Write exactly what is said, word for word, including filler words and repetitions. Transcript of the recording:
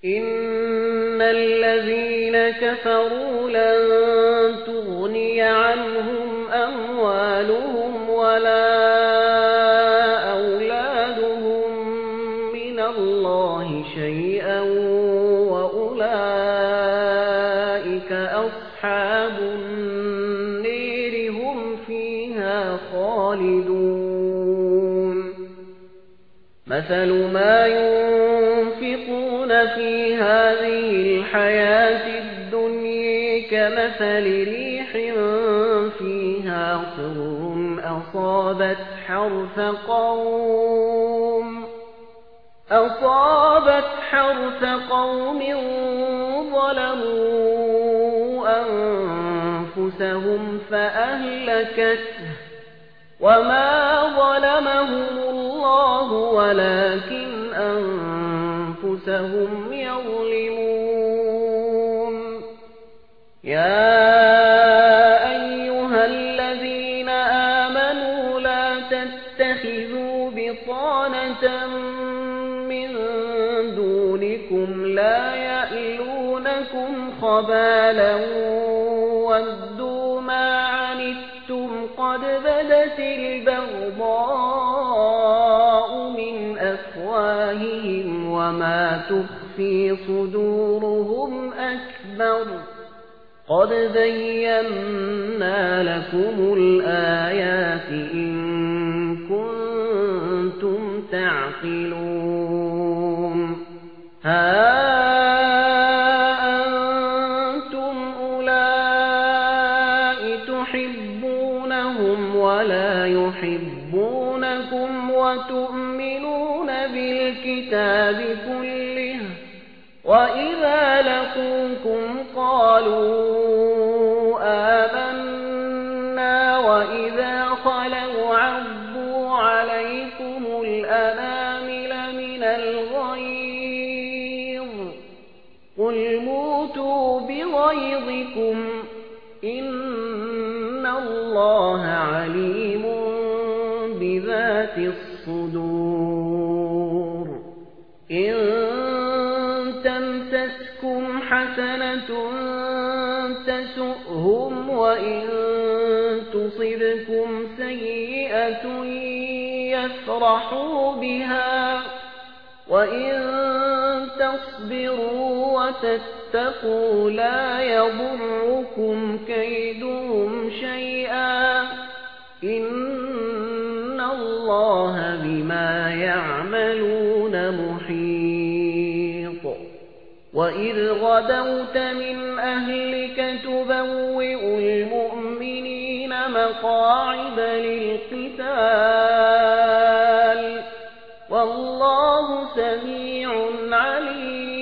إن الذين كفروا لن تغني عنهم أموالهم ولا أولادهم من الله شيئا وأولئك أصحاب النير هم فيها خالدون مثل ما ينفقون في هذه الحياة الدنيا كمثل ريح فيها صر أصابت حرث قوم أصابت حرث قوم ظلموا أنفسهم فأهلكته وما ظلمهم الله ولكن أنفسهم يظلمون يا أيها الذين آمنوا لا تتخذوا بطانة من دونكم لا يألونكم خبالا ودوا ما عنتم قد بدت البغضاء من أفواههم وما تخفي صدورهم أكبر قد بينا لكم الآيات إن كنتم تعقلون ها أنتم أولئك تحبونهم ولا يحبونكم وتؤمنون بالكتاب كله وإذا لقوكم قالوا آمنا وإذا خلوا عضوا عليكم الأنامل من الغيظ قل موتوا بغيظكم إن الله عليم بذات الصدور إن تمسسكم حسنة تسؤهم وإن تصبكم سيئة يفرحوا بها وإن تصبروا وتتقوا لا يضركم كيدهم شيئا إن الله بما يعملون محيط وإذ غدوت من أهلك تبوئ المؤمنين مقاعد للقتال والله سميع عليم